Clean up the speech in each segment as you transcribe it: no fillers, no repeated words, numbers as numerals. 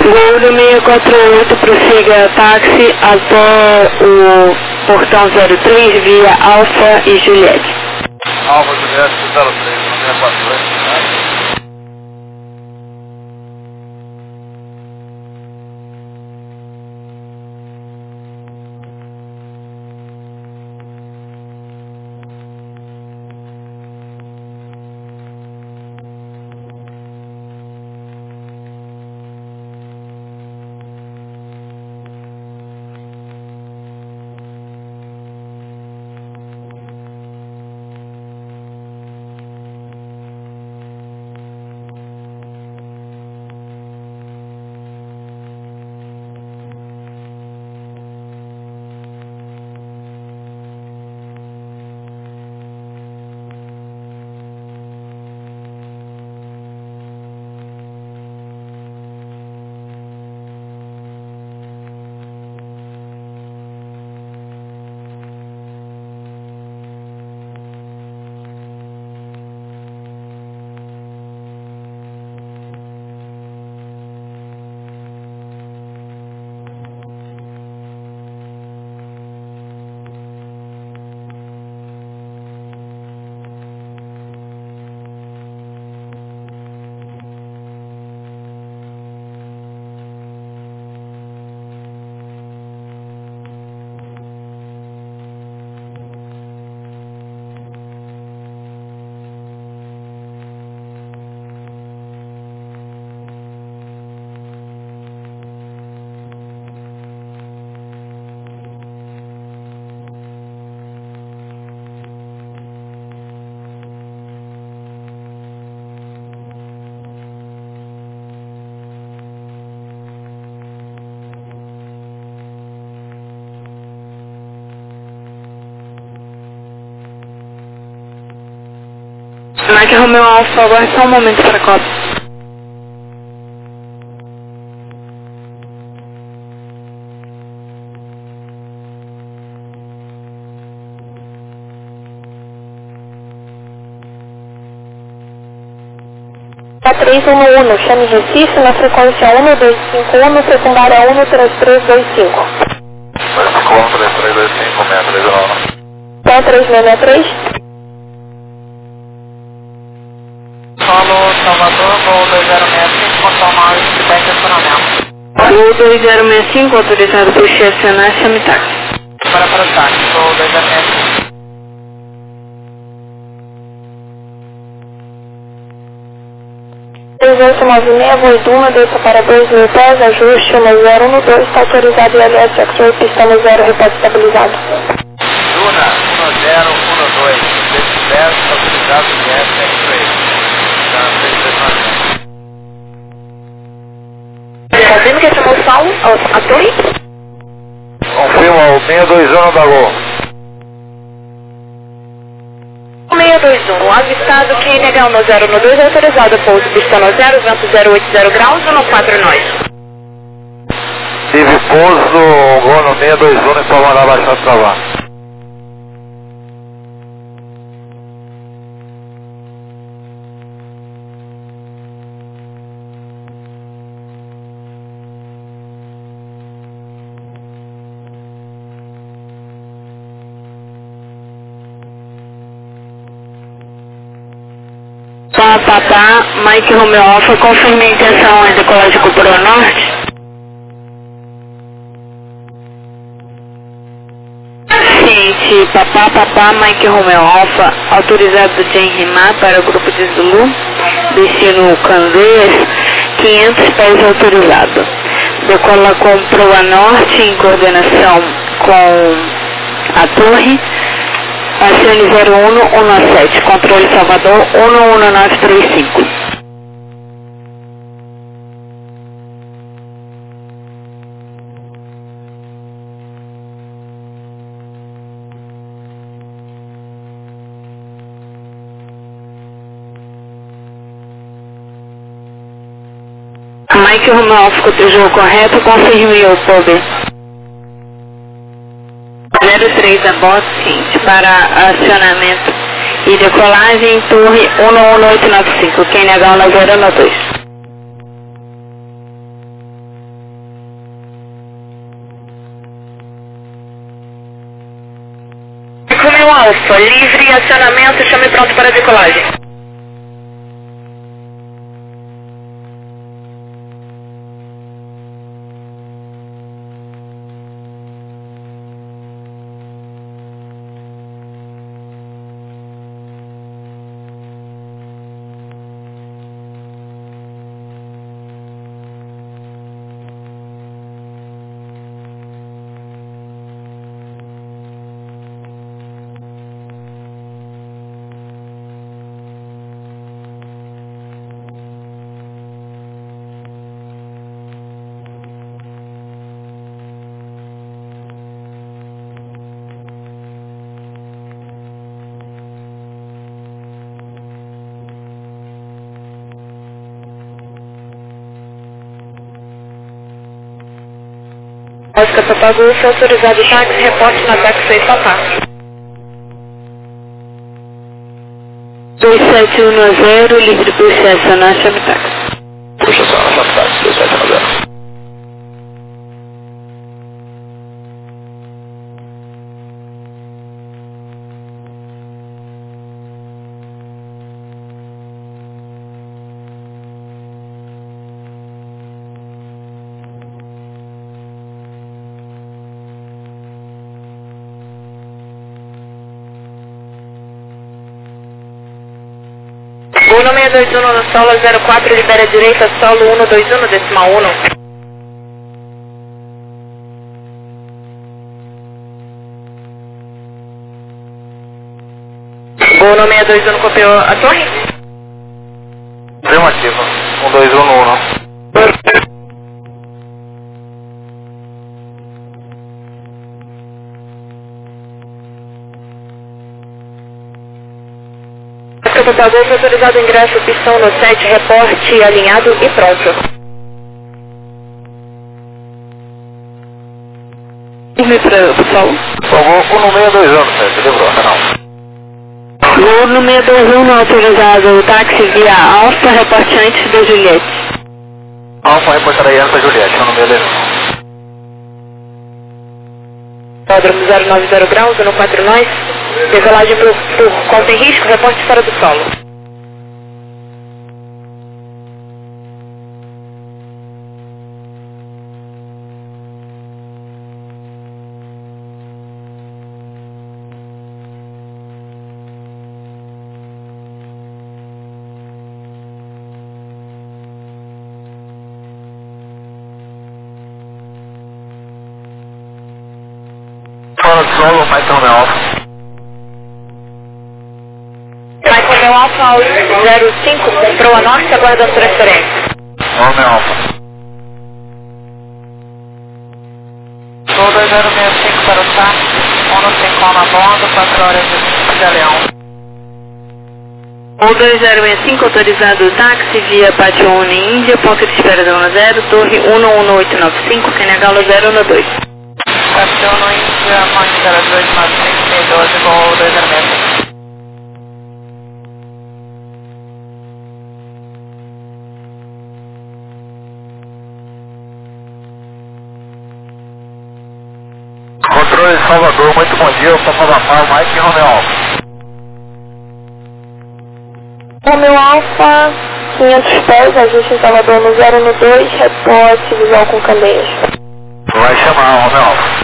Gol 648, prossiga táxi até o portão 03 via Alfa e Juliette. Alfa Juliette 03, 648. Mike Romeo Alfa, agora só um momento para a cópia. A 311, chame Recife na frequência 1251, secundária 13325. 3325, 639. Então 3663. Solo Salvador, voo 2065, contornar o que está em estacionamento. Gol 2065, autorizado por estacionar, chame táxi. Para o táxi, voo 2065. Voo Duna, desça para 2.000 pés, ajuste 1012, está autorizado o LS X-Ray, pista no 0, repórter estabilizado. Duna 1012, desce 10, autorizado o LS X-Ray. Fazendo que é promoção, a torre? Confirma o 621 da Gol. 621, avistado que legal no 012, autorizado pouso pista no 0, vento 080 graus, 14 nós. Tive pouso, Gol no 621 e só mandar baixar o trabalho. Papá, Mike Romeo Alfa, confirme a intenção em decolagem com Pro Norte. Ciente, papá, Mike Romeo Alfa, autorizado de enrimar para o grupo de Zulu, destino Candeias, 500 pés autorizado. Decola com Proa Norte em coordenação com a torre. Acione 01117, controle Salvador 11935. Mike Romeo Alfa, cotejou correto, confirme o POB. 03 a bordo, seguinte, para acionamento e decolagem em torre 11895, QNH 1012. Alfa, livre, acionamento, chame pronto para decolagem. Oscar Papa Golf, autorizado táxi, reporte na táxi 6 Papá. 2710, livre por estacionar, chame táxi. Por estacionar, chame táxi, 2710. Gol no 621 no solo 04, libera direita, solo 121, decimal 1. Gol no 621, copiou a torre? Afirmativo, 121 no 1. Papa Golf, autorizado ingresso, pistão no 7, reporte alinhado e pronto. Firme para o sol. Gol no 621, certo? Lembrou, não? Gol no 621, autorizado táxi via Alfa, reporte antes da Juliette. Alfa, reportarei antes da Juliette, no 621. Autódromo 090 graus, 14 nós. Decolagem por conta em risco, reporte fora do solo. Fora do solo, mais um meu Alfa. Michael Meu Alfa 05, comprou a norte, aguardando transferência. Vamos meu Alfa. Gol 2065 para o táxi, 151 na bordo, 4 horas de Leão. Gol 2065, autorizado táxi via Pátio Uni Índia, ponto de espera da 10, torre 11895, Kenegalo 012. Pátio Uni Índia, ponte 0295, gol 2065. Controle de Salvador, muito bom dia, Papa Vapar, Mike Romeo Alfa. Romeo Alfa, 500 pés, ajuste em Salvador no 012, reporte visual com candeias. Vai chamar, Romeo Alfa.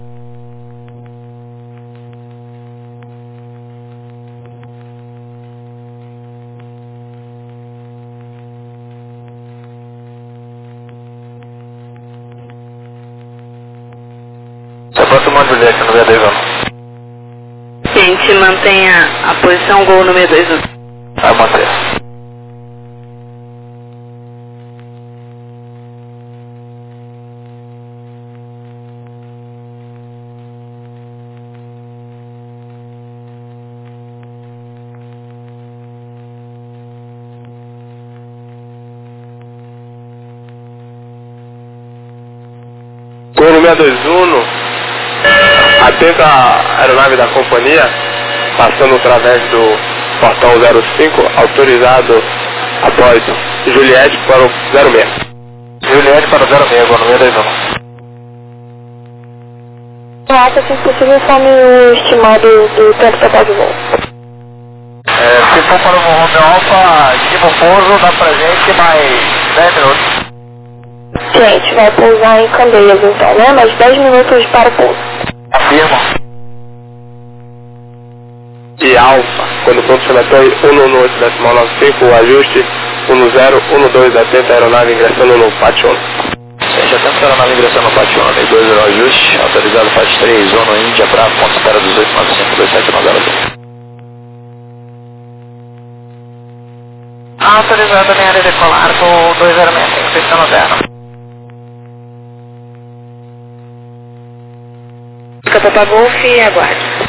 Você pode Juliette no 621. Gente, mantenha a posição, gol no 621. Vai manter. Gol no 621, atenta a aeronave da companhia, passando através do portão 05, autorizado a bordo Juliette para o 06. Juliette para o 06, gol no 621. Alfa, assim que possível, informe o estimado do tempo total de voo. Se for para o Romeo Alfa, aqui no pouso, dá pra gente mais 10 minutos. Gente, vai pousar em Candeias então, né? Mais 10 minutos para o pouso. Afirma. E Alfa, quando pronto somatório 118,95, o ajuste 1012, atenta a aeronave ingressando no pátio 1. Já temos a aeronave ingressando no pátio 1, 2 o ajuste, autorizado pátio 3, 1 Índia, para ponto espera 1895, 2790. Autorizado a linha de decolar com 2065, pistão 0. Papa Golf e aguarde.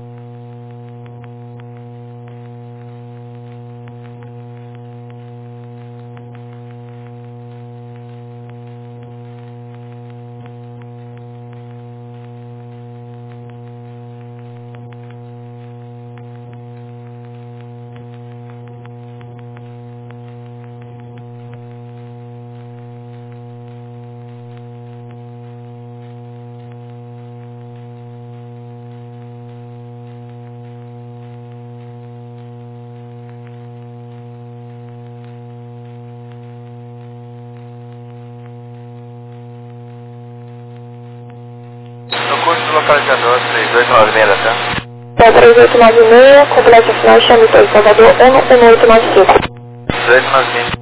Localizador 3896, tá? 3896, complexo final, chame todo, Salvador 11895. 3896.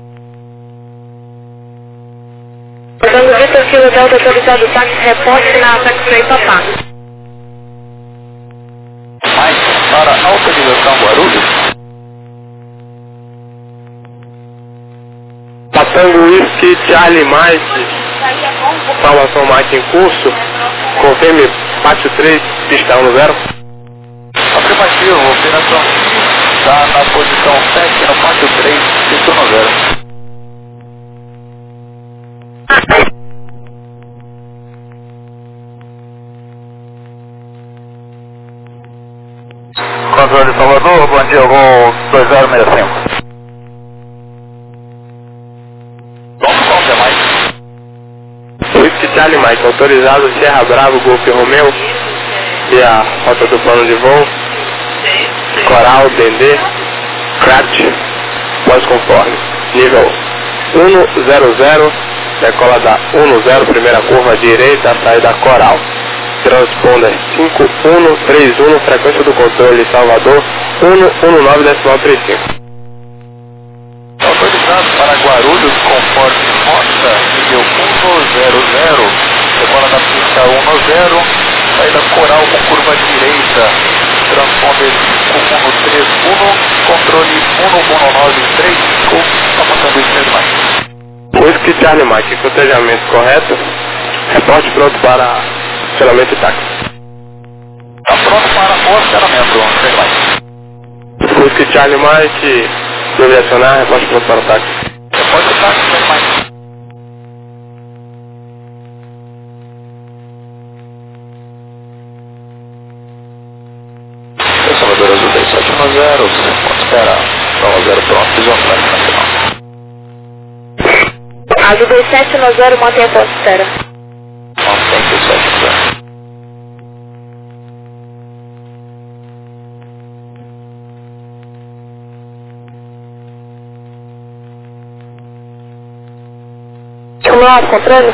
Orlando Vitor, Kilo Delta, autorizado táxi, reporte na Taxi Papá. Mais para autorização Guarulhos. Patango Whisky, Charlie Mike, formação Mike em curso, confirme pátio 3, pista 10. Afirmativo, operação está na posição 7 no pátio 3, pista 10. Controle de Salvador, bom dia, voo 2065. Whisky Charlie Mike, autorizado Serra Bravo, Golf Romeo, e a rota do plano de voo, Coral, Dendê, Crat, pós-conforme, nível 100, decola da 10, primeira curva direita, saída Coral, transponder 5131, frequência do controle Salvador 119,35. Autorizado para Guarulhos, conforme rota, nível 100, decola da pista 10, saída Coral com curva direita, transponder 5131, controle 11935, apontando isso mesmo. Whisky Charlie Mike, cotejamento correto, reporte pronto para acionamento e táxi. Está pronto para o acionamento, Mike. Whisky Charlie Mike, deve acionar, reporte pronto para o táxi. Reporte o táxi, Mike. Salvador Azul 2710, ponto espera, São 0 pronto, visão táxi nacional. Azul 2710, mantém a ponto espera. Mantém 2710. Nossa, controle.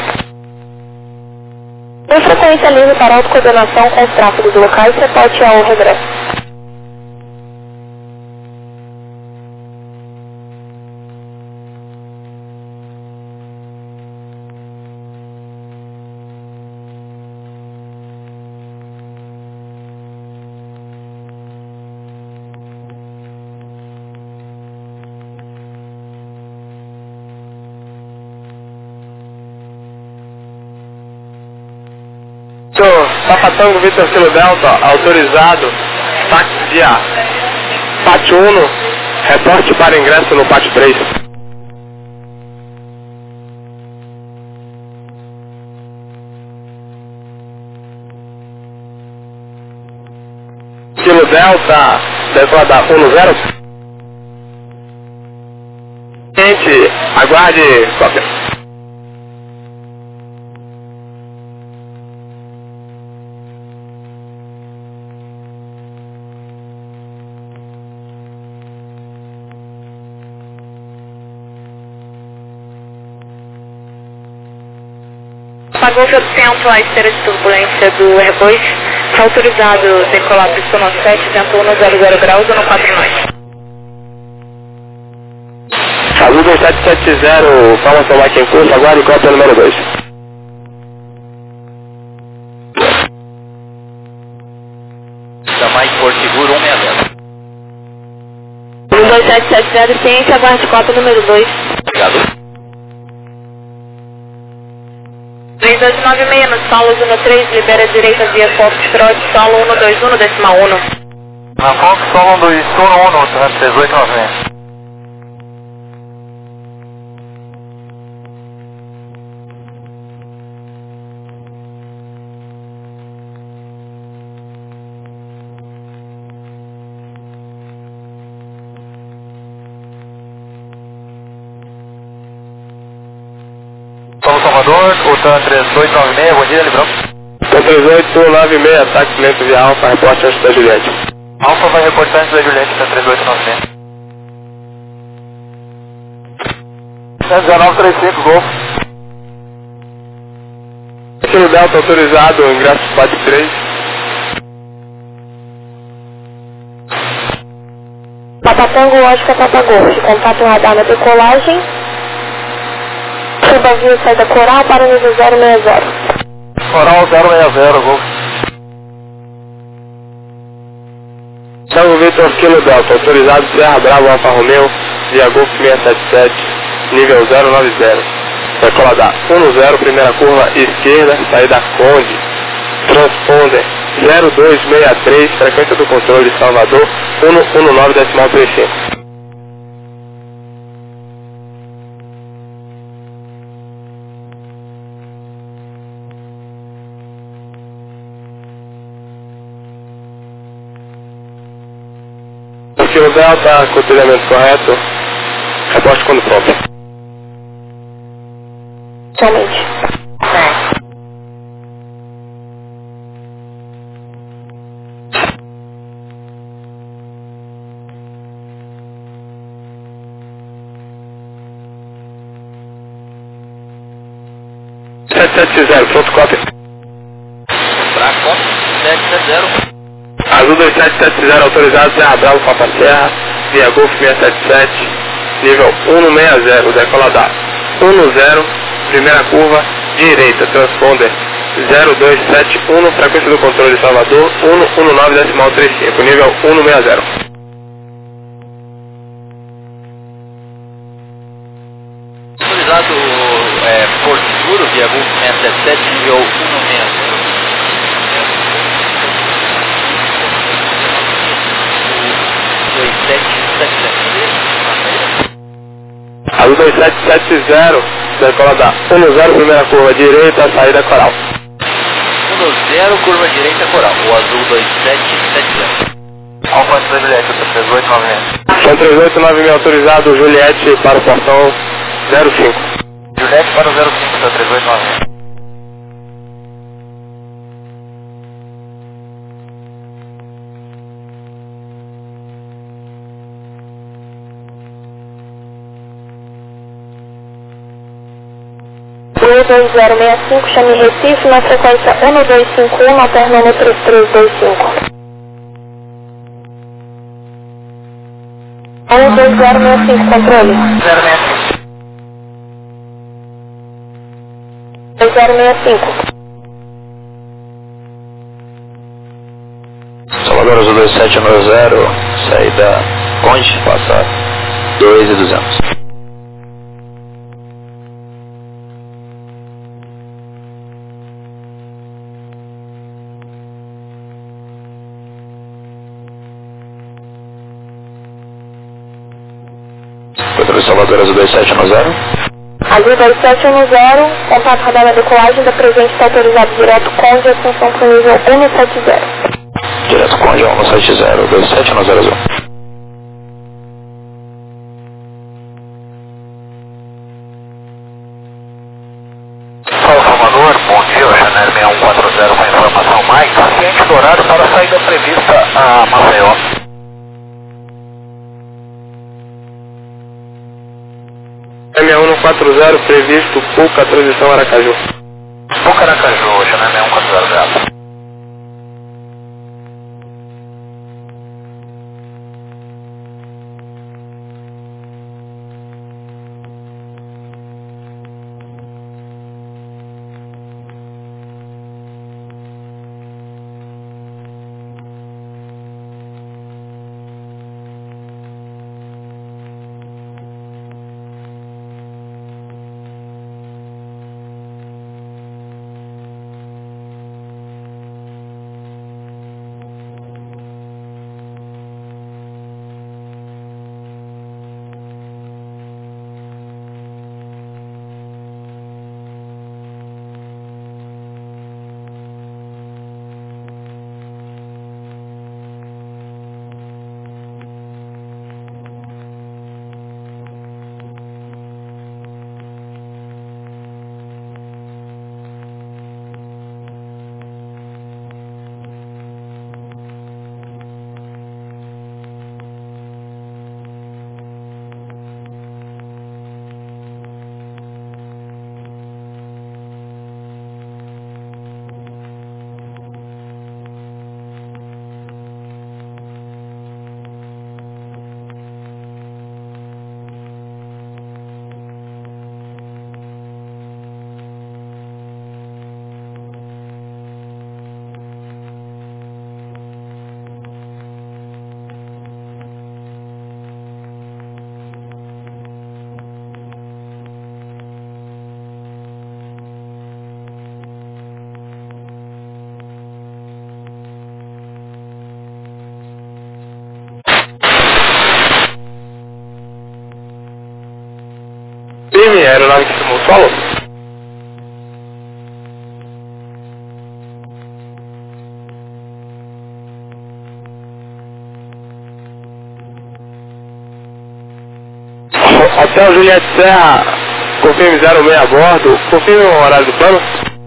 Em frequência livre para autocoordenação com os tráfegos locais, reporte ao regresso. Patango Vitor Kilo Delta, autorizado, táxi via pátio 1, reporte para ingresso no pátio 3. Kilo Delta, decola da 10. Gente, aguarde cópia. Papa Golf, atento à esteira de turbulência do Airbus. Está autorizado decolar para o sono 7, vento 100 graus, 149. Azul 2770, formação Mike em curso, agora e cópia número 2. Da Mike Porto Seguro 160. 12770, ciência, aguarde cópia número 2. Obrigado. 3296 no solo 13, libera a direita via Foxtrot, solo 121, decimal 1. Na Fox, solo 121, 3896. Solo Salvador, OTAN 3896, bom dia, Librão. TAN 3896, ataque lento via Alfa, reporte antes da Juliette. Alfa vai reportar antes da Juliette, TAN 3896. 1935, Golf. Kilo Delta autorizado, ingresso SPAD 3. Papa Tango, Oscar, Papa Golf. Contato radar na decolagem. Suba via saída Coral para nível 060. Coral 060, Golf. Tango Victor Kilo Delta, autorizado Serra Bravo Alfa Romeo, via Golf 677, nível 090. Decola da 10, primeira curva esquerda, saída Conde, transponder 0263, frequência do controle de Salvador, 119 decimal 35. Kilo Delta, cotilhamento correto, reporte quando pronto. Somente. Pronto, cópia. Pra Fox 770. Azul 2770, autorizado Serra Bravo, Papa Serra, via Golf 677, nível 160, decola da 10, primeira curva, direita, transponder 0271, frequência do controle de Salvador, 119 decimal 35, nível 160. Autorizado Porto Seguro, via Golf 677, nível 160. Azul 2770, decola da 10, primeira curva, direita, saída Coral. 10, curva direita, Coral. O Azul 2770. Alfa antes da Juliette, 3896. São 3896 autorizado, Juliette para o portão 05. Juliette para o 05, 3896. Oi 2065, chame Recife na frequência 1251, na termômetro 3325. 2065, controle. 2065. Salvador Azul 2790, saída Conde, passa 2.200. Controle Salvador Azul 2710. Azul 2710, contato radar na decolagem da presente está autorizado direto Conde, ascensão para o nível 170. Direto Conde 170, 2710 Azul. Salvador, bom dia, o Chanel 6140 com informação mais ciente do horário para a saída prevista a Maceió. M6140 previsto, pouca transição Aracaju. Bocaracaju, Chanel 6140. Firme, aeronave que simula o solo. Hotel Juliette Serra, confirme 06 a bordo, confirme o horário do plano.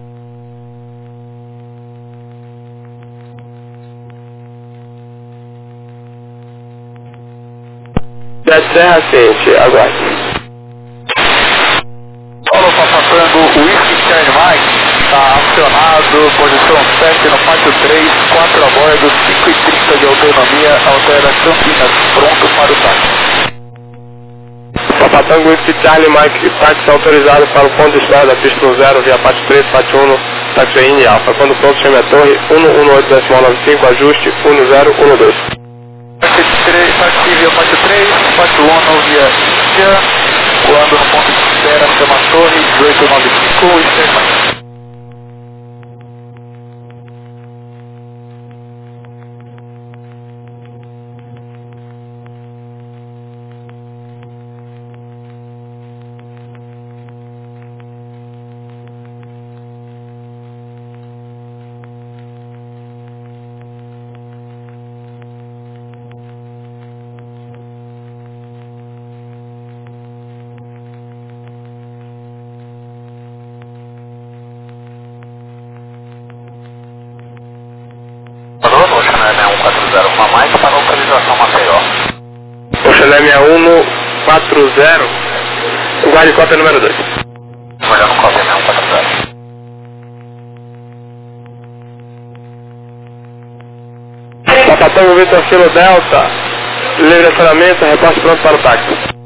Juliette Serra, ciente, aguarde. Paulo, passando o Whisky Charlie Mike, está acionado, posição 7 no pátio 3, 4 a bordo, 5h30 de autonomia, altera Campinas, pronto para o táxi. Papatango Whisky Charlie Mike, táxi autorizado para o ponto de espera da pista 0 via pátio 3, pátio 1, táxi in Alfa. Quando pronto, chame a torre 118.95, ajuste 1012. Táxi via pátio 3, pátio 1 via Índia, quando no ponto de espera, chama a torre 1895 e sequência. Alô, Chanel 6140 com mais para localização Maceió. O Chanel 6140, guarde cópia número 2. Olhando cópia 6140. Papatango Vitor Kilo Delta, livre acionamento, repasse pronto para o táxi.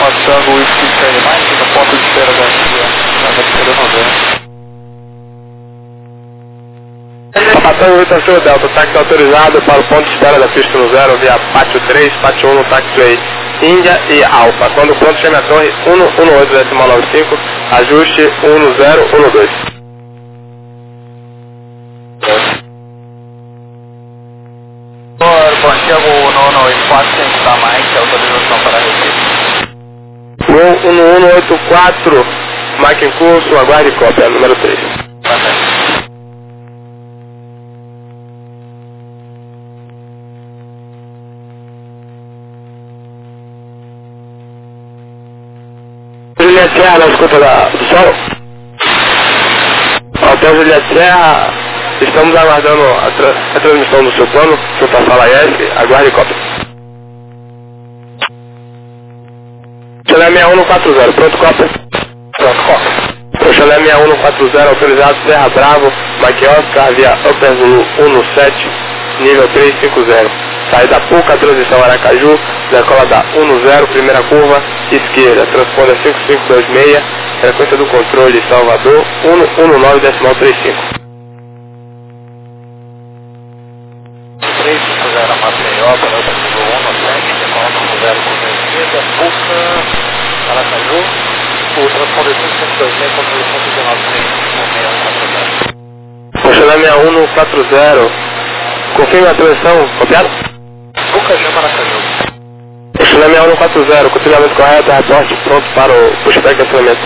Lima Tango Whisky Charlie Mike no ponto de espera da Papa Tango Vitor Sul Delta, táxi autorizado para o ponto de espera da pista no 0 via Pátio 3, Pátio 1 no taxiway Índia e Alfa. Quando pronto, chame a torre 118,95, ajuste 1012. Bom dia, voo 1184 da Mike, autorização para Recife. Voo 1184, Mike em curso, aguarde cópia, número 3. Juliette Serra, na escuta do solo. Hotel Juliette Serra, estamos aguardando a transmissão do seu plano, junto à sala S, aguarde cópia. Chalé 6140, pronto cópia? Pronto cópia. O Chalé 6140, autorizado Serra Bravo, Mike Oscar, via Upper Zulu 17, nível 350. Saída Puca, transição Aracaju, decola da 10, primeira curva, esquerda, transponda 5526, frequência do controle Salvador, 119,35. 350 Maceió, para o nível 17, decola do 0 curva esquerda, Puca, Aracaju, o transponder 5526, controle 119,36, O Chalé 6140, confirma a transição, copiado? Puca, Jama, Aracaju. O Chalé 6140, continuamento correto, reporte pronto para o pushback de cancelamento.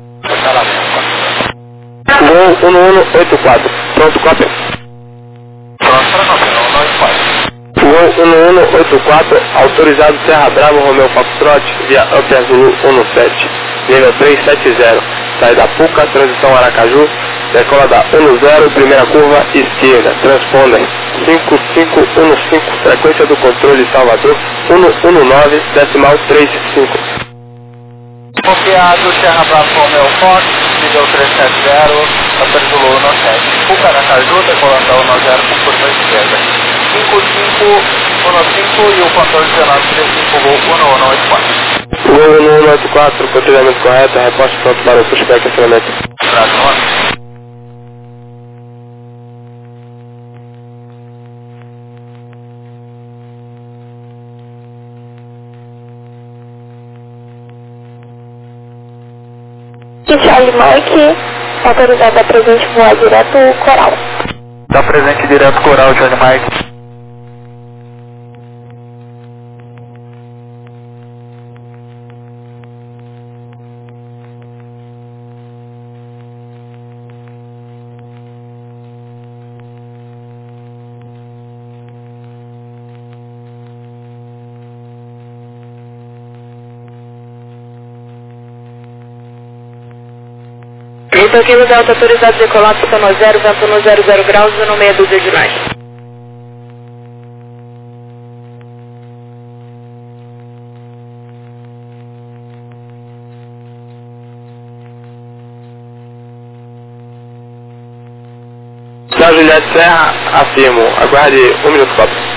Voo 1184, pronto, cópia? Pronto para cópia, 1184. Voo 1184, autorizado Serra Bravo, Romeo Foxtrot, via Upper Zulu 17, nível 370. Saída Puca, transição Aracaju, decola da 10, primeira curva, esquerda, transponder 5515, frequência do controle Salvador, 119,35. Copiado, Serra Bravo, Romeo Fox, nível 370, Upper Zulu 17. Puca, Aracaju, decolando da 10 com curva esquerda. 5515 e o controle 1935, voo 1184. Voo 1184, continuamento correto, reporte pronto para o pushback de cancelamento. Brasil. Charlie Mike, autorizado a presente voar direto Coral. Está presente direto Coral, Charlie Mike. Vitor Kilo Delta, autorizado a decolar, pista no 0, vento no 00 graus, no meia dúzia de nós. Da Juliette Serra, afirmo, aguarde 1 minuto, cópia.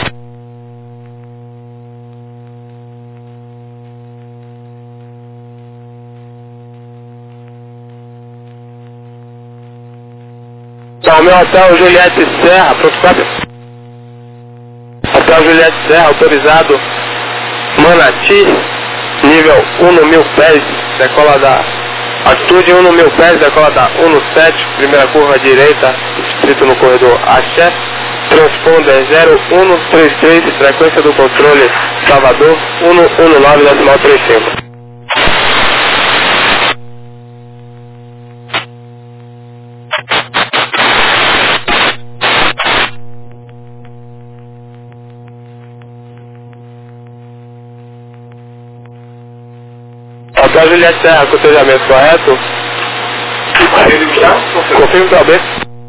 Tá, o meu hotel Juliette Serra, pronto, cópia? Hotel Juliette Serra, autorizado Manati, nível 1 no 1000 pés, decola da altitude 1 no 1000 pés, decola da 17, primeira curva direita, distrito no corredor Axé, transponder 0133, frequência do controle Salvador, 119,35. Hotel Juliette Serra, cotejamento correto? Confirme para B.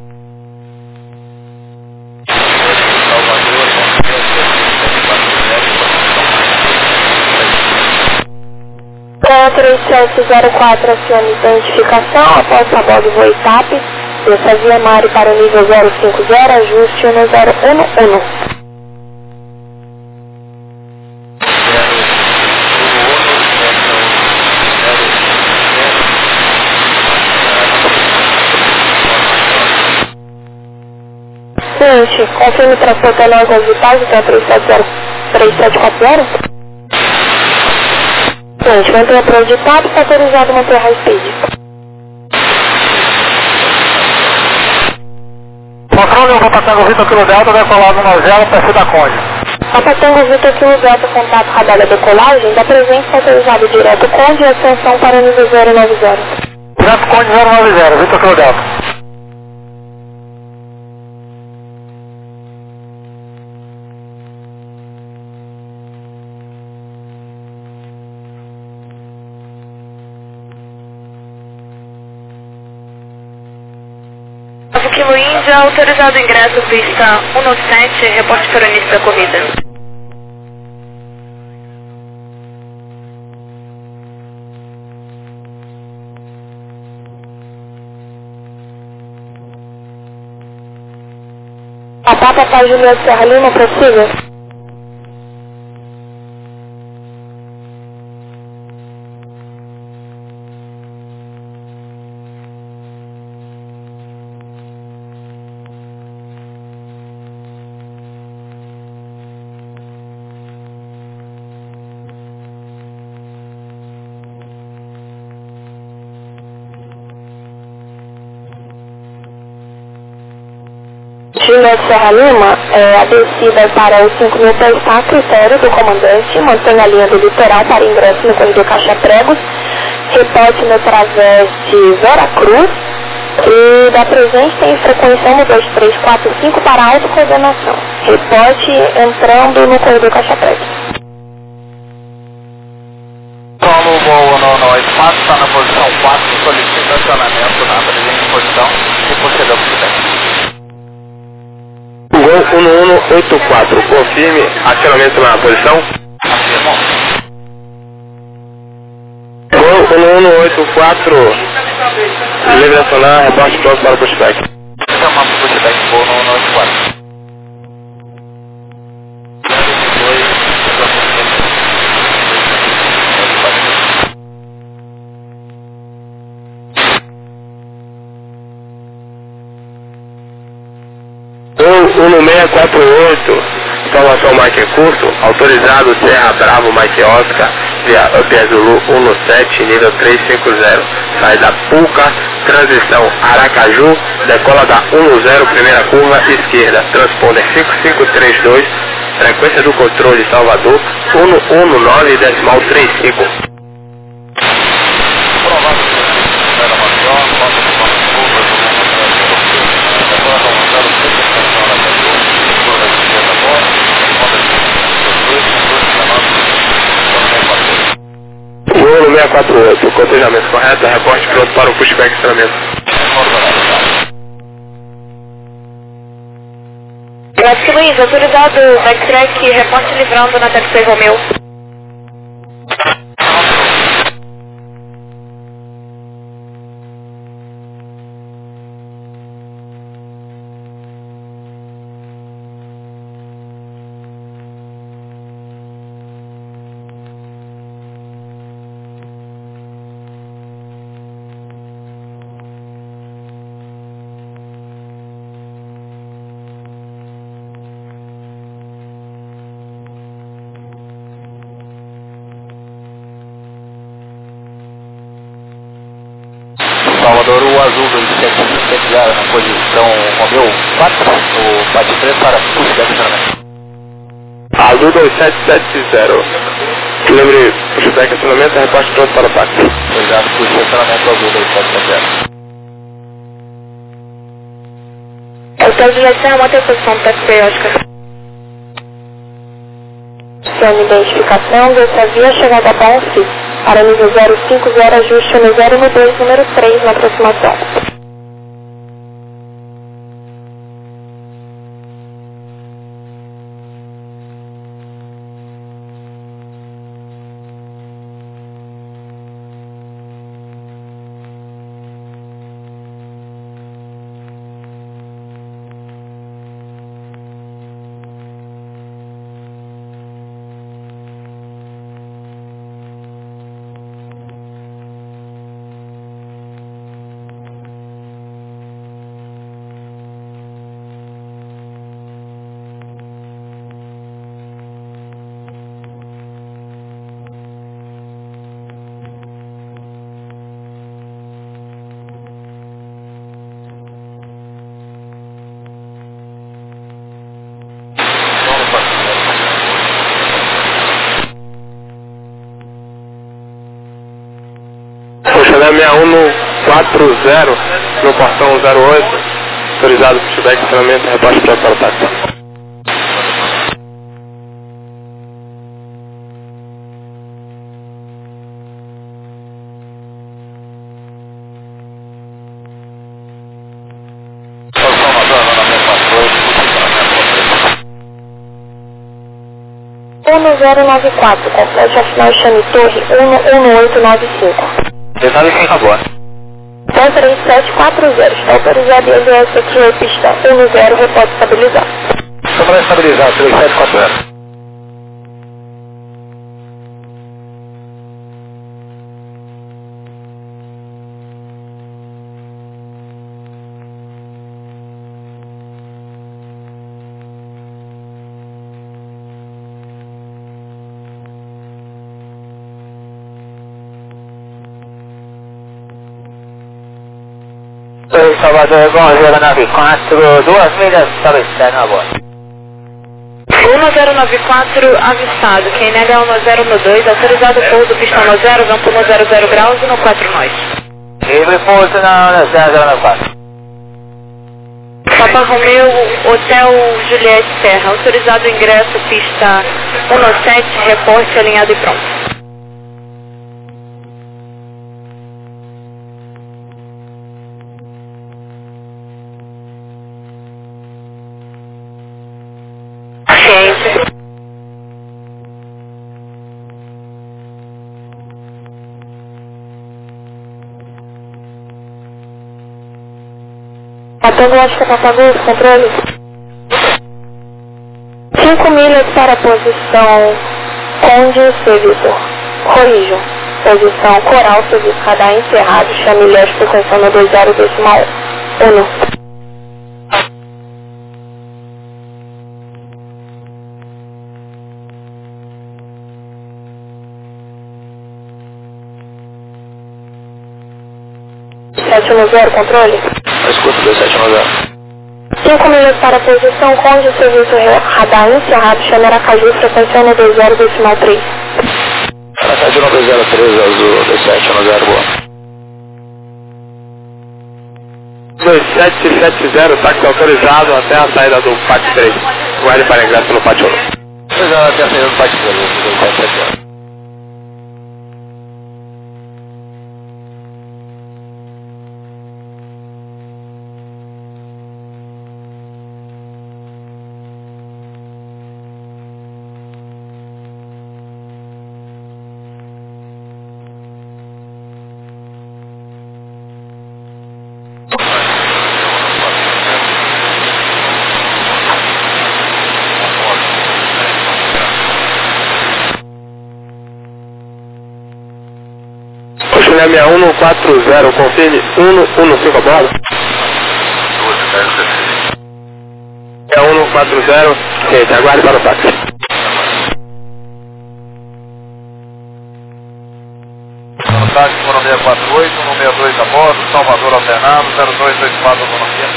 Com 3704, acione identificação, após a bordo do ETAP, desça via Mari para o nível 050, ajuste 1011. Tenente, confirme transportando órgãos vitais até 3740. Tenente, mantenha prova de TAP, está autorizado a manter high speed. Patrão, eu vou Tango Vitor Kilo Delta, decolado no 0, perfil da Conde. A Tango Vitor Kilo Delta, contato radar da decolagem, da presença autorizado direto Conde e ascensão para nível 090. Direto Conde 090, Vitor Kilo Delta. Kilo Índia, autorizado ingresso, pista 197, reporte para o início da corrida. A Papa para Juliette Serra Lima, possível? Juliette Serra Lima, a descida para o 5.000 pés está a critério do comandante, mantém a linha do litoral para ingresso no corredor Caixa Pregos, reporte no traveste Vera Cruz e da presente tem frequência 1, 2, 3, 4, 5 para autocoordenação. Reporte entrando no corredor Caixa Pregos. Paulo, voo no espaço, está na posição 4, solicita acionamento na presente posição e procedeu para o feedback. Gol 1184, confirme acionamento na posição. Afirmou. Gol 1184, livre acionar, reporte pronto para o pushback. Chamamos o pushback, gol 1184. Gol 1648, informação Mike Curso, autorizado Serra Bravo Mike Oscar, via Upper Zulu 17, nível 350, sai da Puca, transição Aracaju, decola da 10, primeira curva esquerda, transponder 5532, frequência do controle Salvador, 119,35. Gol 648, cotejamento correto, reporte pronto para o pushback de treinamento. Graças, Luiz, autorizado backtrack, reporte livrando na Taxi Romeu. Salvador, o azul do 770 na posição Romeu 4, o bate 3 para pushback de treinamento. Azul 2770, lembre pushback de treinamento, reporte pronto para o táxi. Obrigado, pushback de treinamento azul 2770. Hotel Juliette Serra, mantém a posição do Taxi Oscar. Sua identificação dessa via chegada a Bonfim, para nível 050, ajuste no 012, número 3 na aproximação. Chulé 6140 no portão 08, autorizado para feedback, treinamento, reposte para o táxi. Uno 094, complete a final chame torre 11895. Detalhe sem agora. 3740, está autorizado ILS aqui, pista 10, reporte estabilizado. Câmara estabilizada, 3740. Salvador, bom, 094, 2 milhas, estava externo agora. 1094 avistado, quem nega 1012, autorizado pouso, pista 10, vento 100 graus e no 4 nós. Livre pouso na 094. Papa Romeu, Hotel Juliette Serra, autorizado ingresso, pista 17, reporte alinhado e pronto. Matando Oscar Papagos, controle. 5 milhas para a posição Conde Serviço. Corrijo. Posição Coral Serviço Radar encerrado. Chame ilhas por posição no 20.1. Zero, controle. Escuta, 2790. 5 milhas para a posição Conde Serviço Radar encerrado. Chame Aracaju, frequência no 20.3. Aracaju no 203, azul, 2790, boa. 2770, táxi autorizado até a saída do pátio 3. Guarde para ingresso no pátio 1. Autorizado até a saída do pátio 3, 2770. Chulé 6140, confirme 115 a bordo. 6140, gente, aguarde para o táxi. No táxi, foram 648, 162 a bordo, Salvador alternado, 0224 autonomia.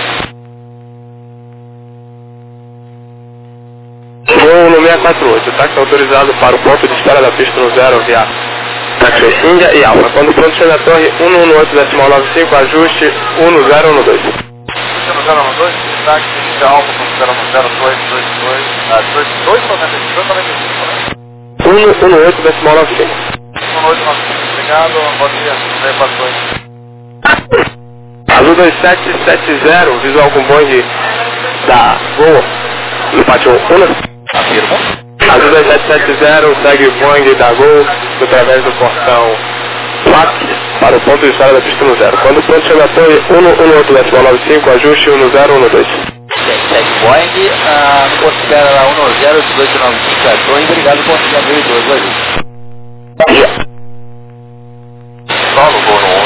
Voo no 648, táxi autorizado para o ponto de espera da pista no 0 via táxi Índia e Alfa. Quando pronto chega a torre 118.95, ajuste 1012. 1012, táxi Índia Alfa, considerando 0222, 118.95. 1895, obrigado, bom dia, 648. Azul 2770, visual com bonde da Gol no pátio 1. Afirmo. Azul 2770, segue o Boeing da Gol através do portão 4 para o ponto de espera da pista no 0. Quando o ponto chega a torre 118.95, ajuste 1012. Segue Boeing, considera lá 101895 a torre, obrigado por conseguir abrir 12 ali. Solo voo no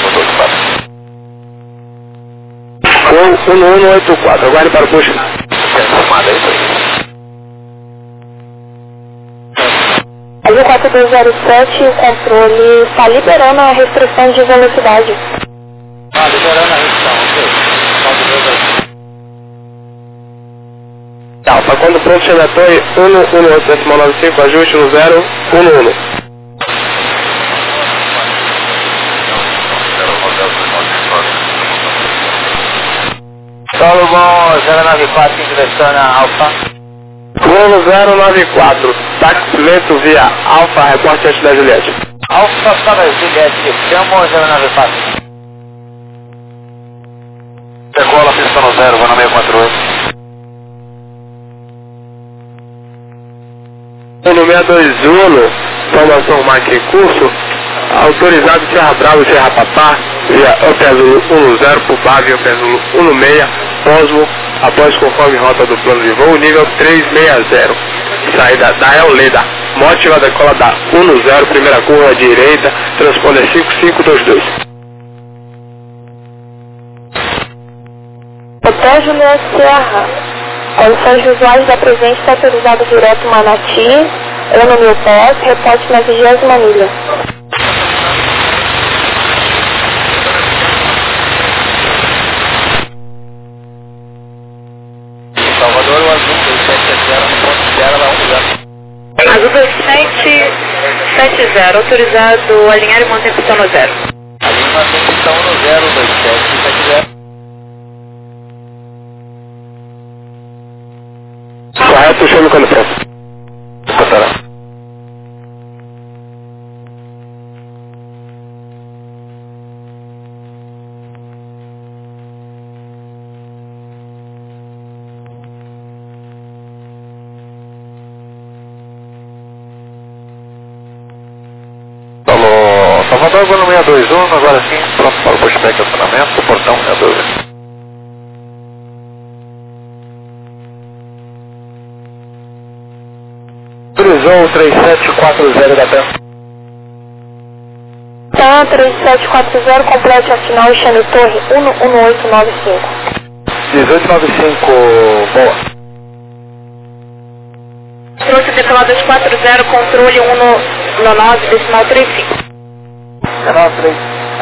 124. Voo 1184, aguarde para o push. Informada aí, foi. Azul 4207, o controle está liberando a restrição de velocidade. Liberando a restrição, ok. Alfa, quando pronto chega a torre 118.95, ajuste no 011. Solo bom 094 em direção a Alfa. Voo 094, táxi lento via Alfa, reporte antes da Juliette. Alfa para Juliette, chamo 094. Decola, pista no 0, vou no 648. No 621, formação MAC em curso, autorizado Serra Bravo, Serra Papá, via Up Azul 10 por Bávio, Up Azul 16, Posmo, após conforme rota do plano de voo, nível 360, saída da El Leda, motiva decola da 10, primeira curva à direita, transponder 5522. Hotel Juliette Serra, condições visuais da presente está autorizado direto Manati, ano 1000 pés, reporte na 20ª milha. Salvador, o Azul 2770 no ponto 0, lá 1 Azul 2770, autorizado alinhar e manter pistão no 0. Ali mantém pistão no 0, 2770. Correto, chame quando pronto. Botará. Alô, Salvador, agora no 621, agora sim, pronto para o pushback de acionamento, portão 621. Autorizou o 3740 da TAM. TAM 3740, complete a final e chame torre 11895. 1895, boa. Trouxe decolado 240, controle 119, decimal 35. 19,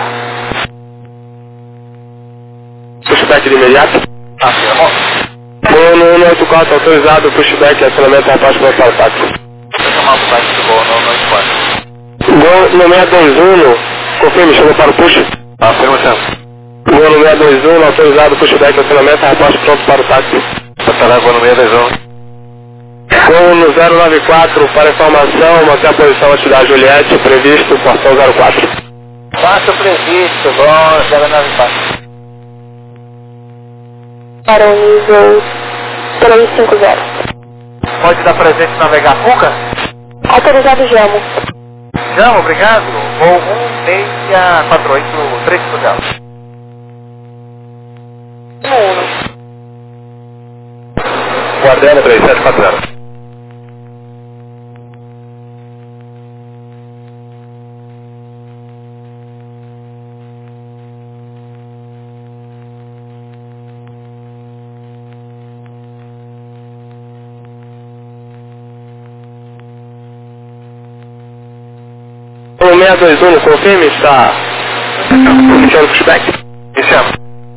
Pushback de imediato. afirmou. Voo no 184, autorizado, pushback, acionamento, rapaz para o táxi. Deixa eu chamar o site do voo no 94. Voo no 621, confirme, chegou para o push. Afirmação. Voo no 621, autorizado, pushback, acionamento, rapaz pronto para o táxi. Botará, vou no 621. Voo no 094, para informação, manter a posição antes da Juliette, previsto, portão 04. Faça o previsto, bom 094. Para o nível 350. Pode dar presente navegar Fuca? Autorizado Jamo. Não, obrigado. Voo 1648, 350. Guardiana 3740. O 621, confirme, está iniciando o pushback. Iniciamos.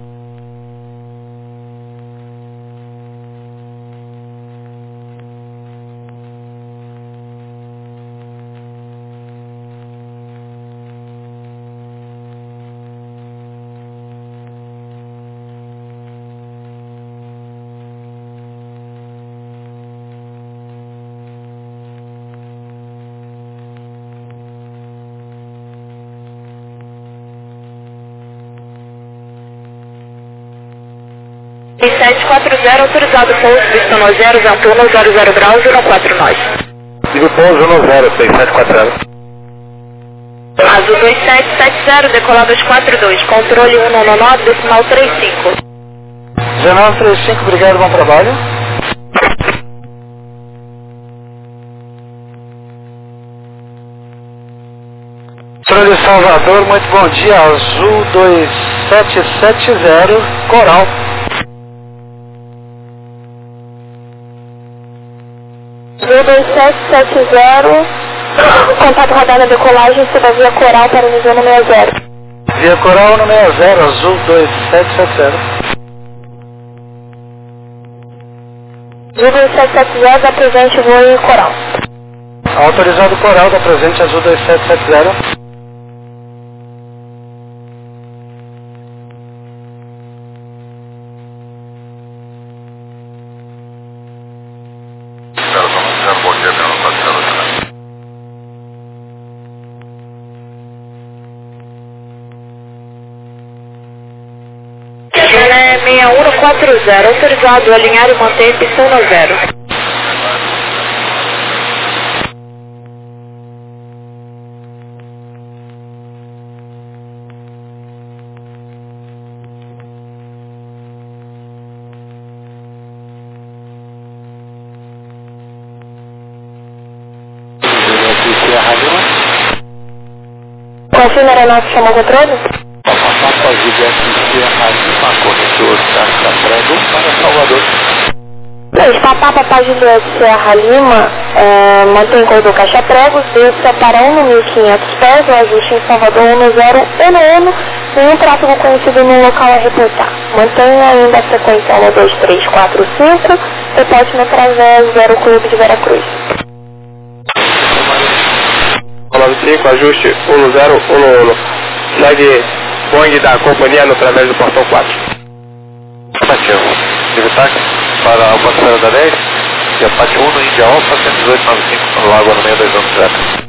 E 740, autorizado pouso, pistão no 0, ventou no 00 graus, 04 nós. Digo pouso no 0, 6740. Azul 2770, decolado 242, controle 119, decimal 35. 1935, obrigado, bom trabalho. Controle Salvador, muito bom dia, Azul 2770, Coral. Azul 2770, contato radar da decolagem, se via Coral para o nível no 60. Via Coral no 60, Azul 2770. Azul 2770, da presente voo em Coral. Autorizado Coral, da presente Azul 2770. 6140, autorizado alinhar e manter pistão no zero. Confirma a aeronave que chamou o controle? Papa Juliette Sierra Lima, corretor Carta Prego para Salvador. 3, Papai Juliette Sierra Lima, mantém corredor Caixa Pregos, desça para 1.500 pés, o ajuste em Salvador 1011, nenhum tráfego conhecido no local a reportar. Mantenha ainda a sequência 1, 2, 3, 4, 5, reporte no trajeto 0 Clube de Veracruz. 95, ajuste 1011. Segue Boeing da companhia no través do portão 4. Afirmativo. Live táxi para Alfa Sierra da 10, e Apache 1 Índia Alfa 11895, Lagoa no 6210.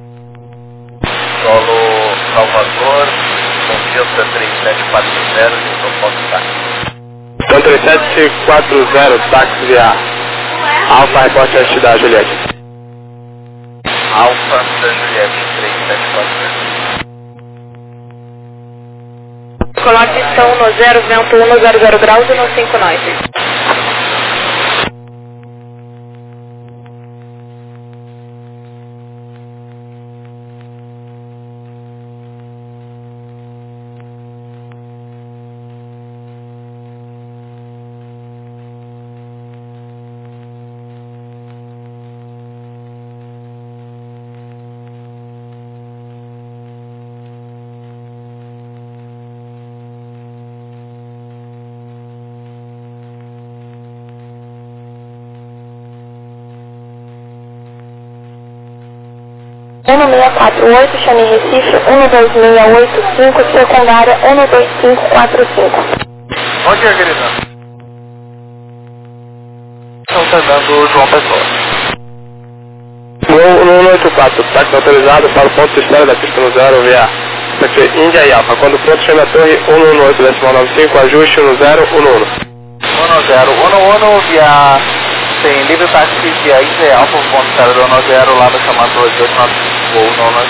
Solo Salvador, Confiança 3740, São Paulo táxi. Então 3740, táxi via Alfa, reporte antes da Juliette. Alfa da Juliette 3740. Coloque pistão no 0, vento 100 graus e no 5 noites. Ano 648, chame Recife, 12685, secundária 12545. Bom dia, querida. Estão dando João Pessoa. 184, táxi autorizado para o ponto de espera da pista no 0 via taxi Índia e Alfa. Quando pronto, chame a torre 118,95, ajuste no 011. 1011 via... Tem livre táxi via Índia e Alfa, ponto de espera do 10 lá no chamado 289. Voo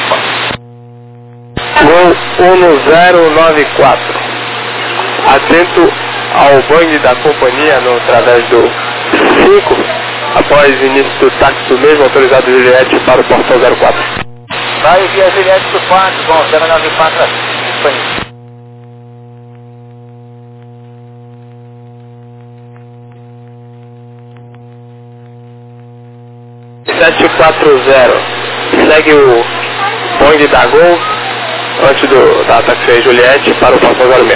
1094. Atento ao Boeing da companhia no através do 5, após início do táxi do mesmo autorizado Juliette para o portão 04. Vai via Juliette do 4, bom, 094, disponível. Segue o Boeing da Gol antes da taxi Juliette para o portão 06.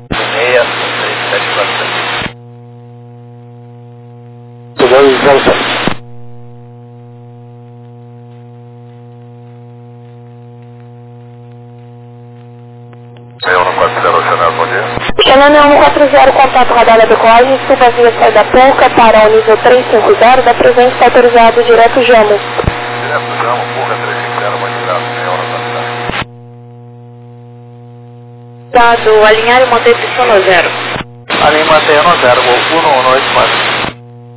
06. Chanel 140, contato radar da decolagem, suba via saída pouca para o nível 350, da presença autorizado direto Jamo. Direto Jamo, Pulga 350, bandeirado, Dado alinhar e manter pistão no 0. Alinha e mantenha no 0, voo 118.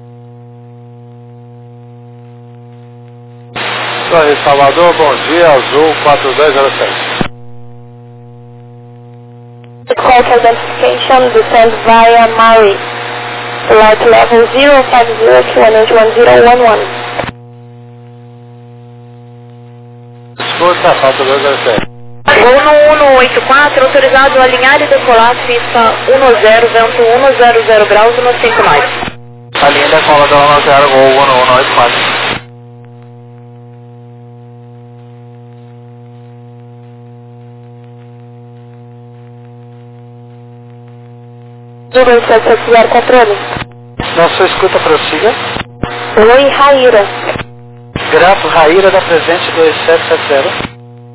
Torre Salvador, bom dia, Azul 4207. Call for identification, descend via Maui. Flight level 050 to 1811011. Escuta, 4207. Voo no 184, autorizado alinhar e decolar, pista 10, vento 100 graus e no 5 noites. Alinha da cola do 10, voo 118. Se controle. Nossa escuta prossiga. Oi, Raíra. Grato Raíra da presente 2770.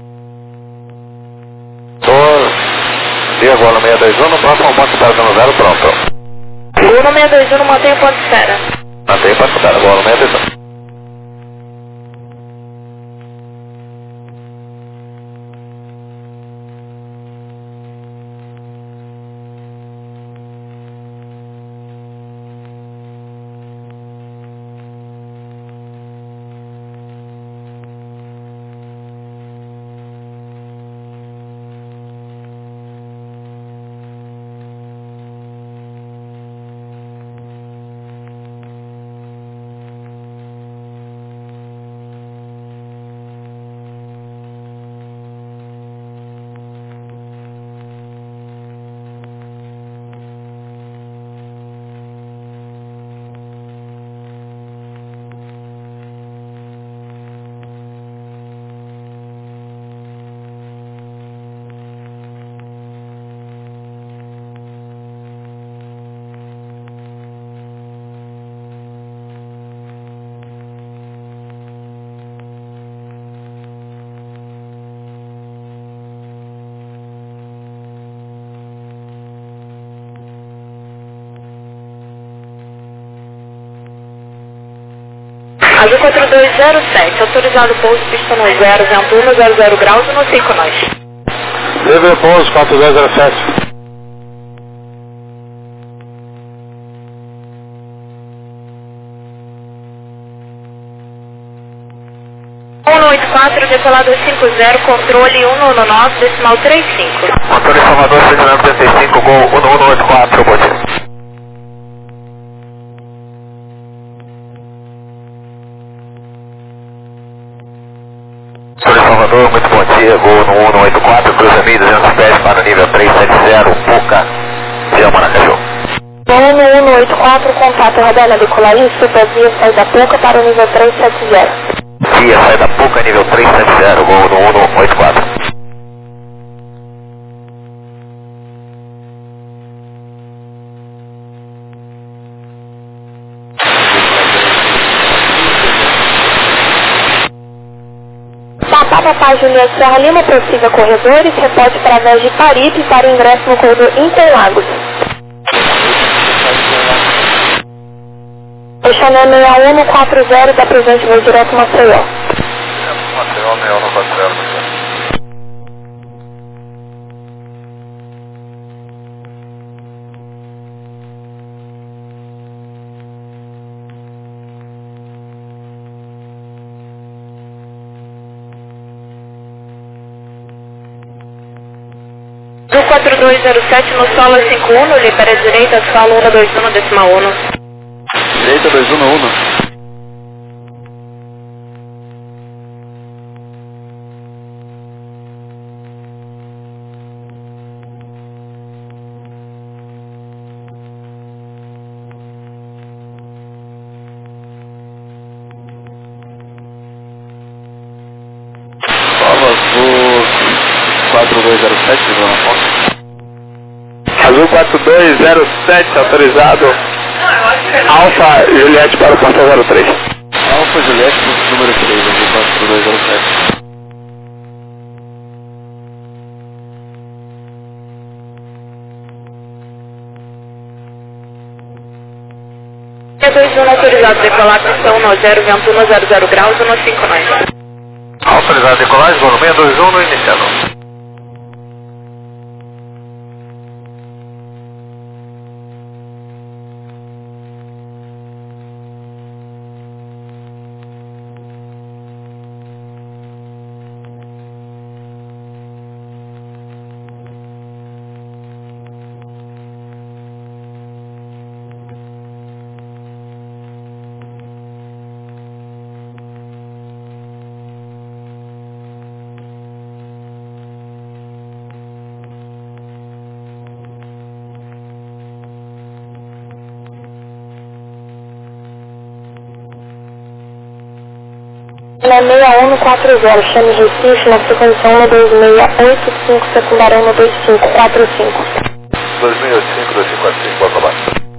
Diego, no 621, no próximo ponto de espera no 0, pronto. Voo no 621, mantém o ponto de espera. Mantém o ponto de espera, boa no 621. Azul 4207, autorizado pouso pista no 0, vento 1, 00 graus, no 5 nós. Livre pouso 4207. 184, decolado 50, controle 119, decimal 35. Controle Salvador 635, gol 1184, bom dia. Controle Salvador, muito bom dia, gol no 1184, cruza 1.200 pés para o nível 370, Puca, via Maracaju. Gol no 184, contato rodando a decolagem, super via sai da Puca para o nível 370. Via sai da Puca, nível 370, gol no 184. Papapá Juliette Serra Lima, possível corredores, reporte através de Paripe para o ingresso no corredor Interlagos. O Chanel 6140 da presente voo direto Maceió. Maceió, 6140. Do 4207 no solo 51, libera a direita, solo 121, decimal 1. Direita 211. Azul 4207, autorizado. Alfa Juliette para o porta 03. Alfa Juliette, número 3, Azul 4207. E21 autorizado decolar pistão no 0, vento 1, 00 graus, no 5 nós. Autorizado decolagem, voo no 621 no iniciado. Na 6140, chame Recife, na frequência 12685, secundária 12545. 2085, 2545, pode acabar.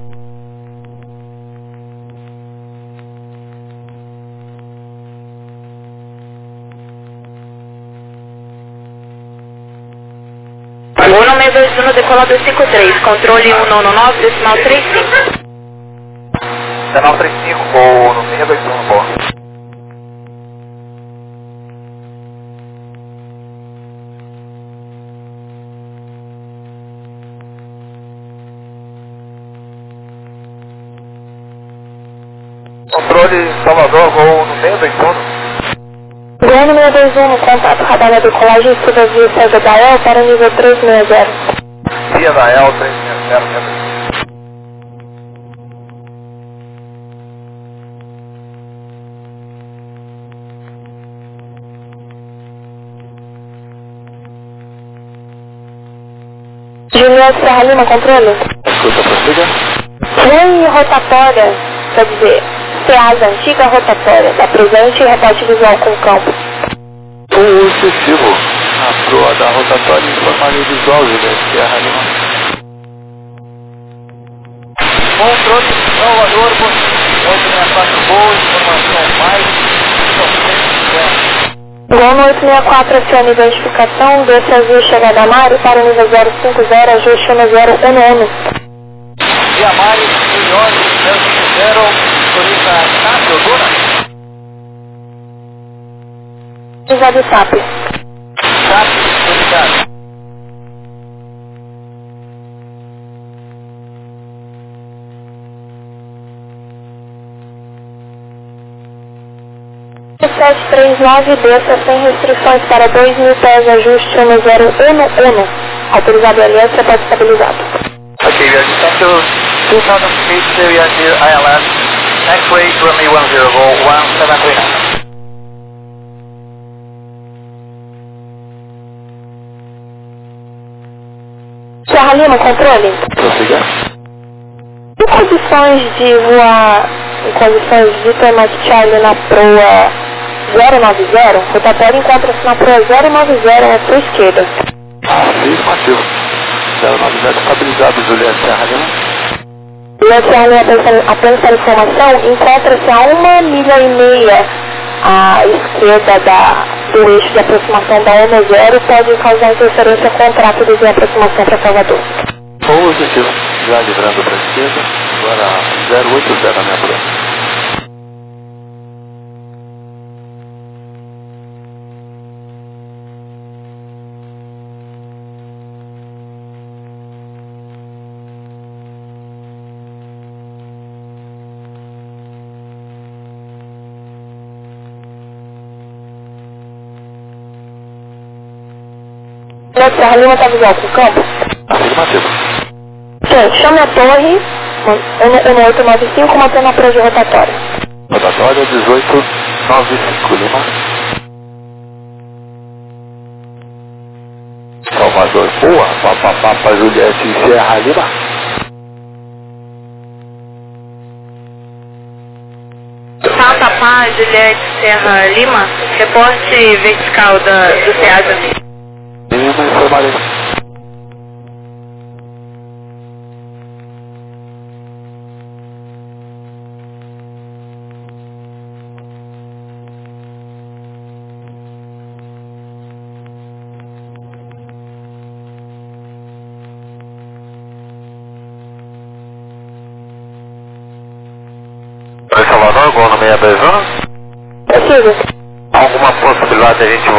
Gol no 621, decolado 53, controle 199, decimal 35. Canal 35, gol no 621, bom. Controle Salvador, gol no 621. Gol no 621, contato radar da decolagem, suba via saída da El para o nível 360. Via da El 360. Juliette Serra Lima, controle. Escuta, prossiga. Foi rotatória, quer dizer, CEASA, antiga rotatória, da presente e reporte visual com o campo. O excessivo, a proa da rotatória em formato visual, Juliette Serra Lima. Controle Salvador, 864 gols, informação mais, Gol no 864, acione identificação, desce azul chegada a Mário para o nível 050, ajuste no 011. Via Mário, 050, turista Inácio Duna. Já de SAP. SAP, obrigado. O 739 desça sem restrições para 2.000 pés, ajuste 1011. Autorizado LS, repórte estabilizado. Okay, we are descent to 2,000 feet, we are near ILS. Next way, runway 10, go 1739. Serra Lima, controle. Prossiga. Em condições de voar, em condições de ter mais Charlie na proa 090, o rotatório encontra-se na proa 090 à sua esquerda. Afirmativo. 090 estabilizado, Juliette Serra Lima. Juliette Serra Lima, apenas para informação, encontra-se a 1,5 milha à esquerda do eixo de aproximação da ONU0, pode causar interferência com o tráfego de aproximação para Salvador. Positivo. Já livrando para a esquerda, agora 080 na minha proa. Juliette Serra Lima está visual com o campo? Afirmativo. Sim, chame a torre 1895, mantendo a proa de rotatória. Rotatória 1895, Lima. Salvador, boa. Papa Juliette Serra Lima. Papa Juliette Serra Lima, reporte vertical do SEASA. Lima, informarei. Oi, Salvador, gol no 621. Preciso. Alguma possibilidade de a gente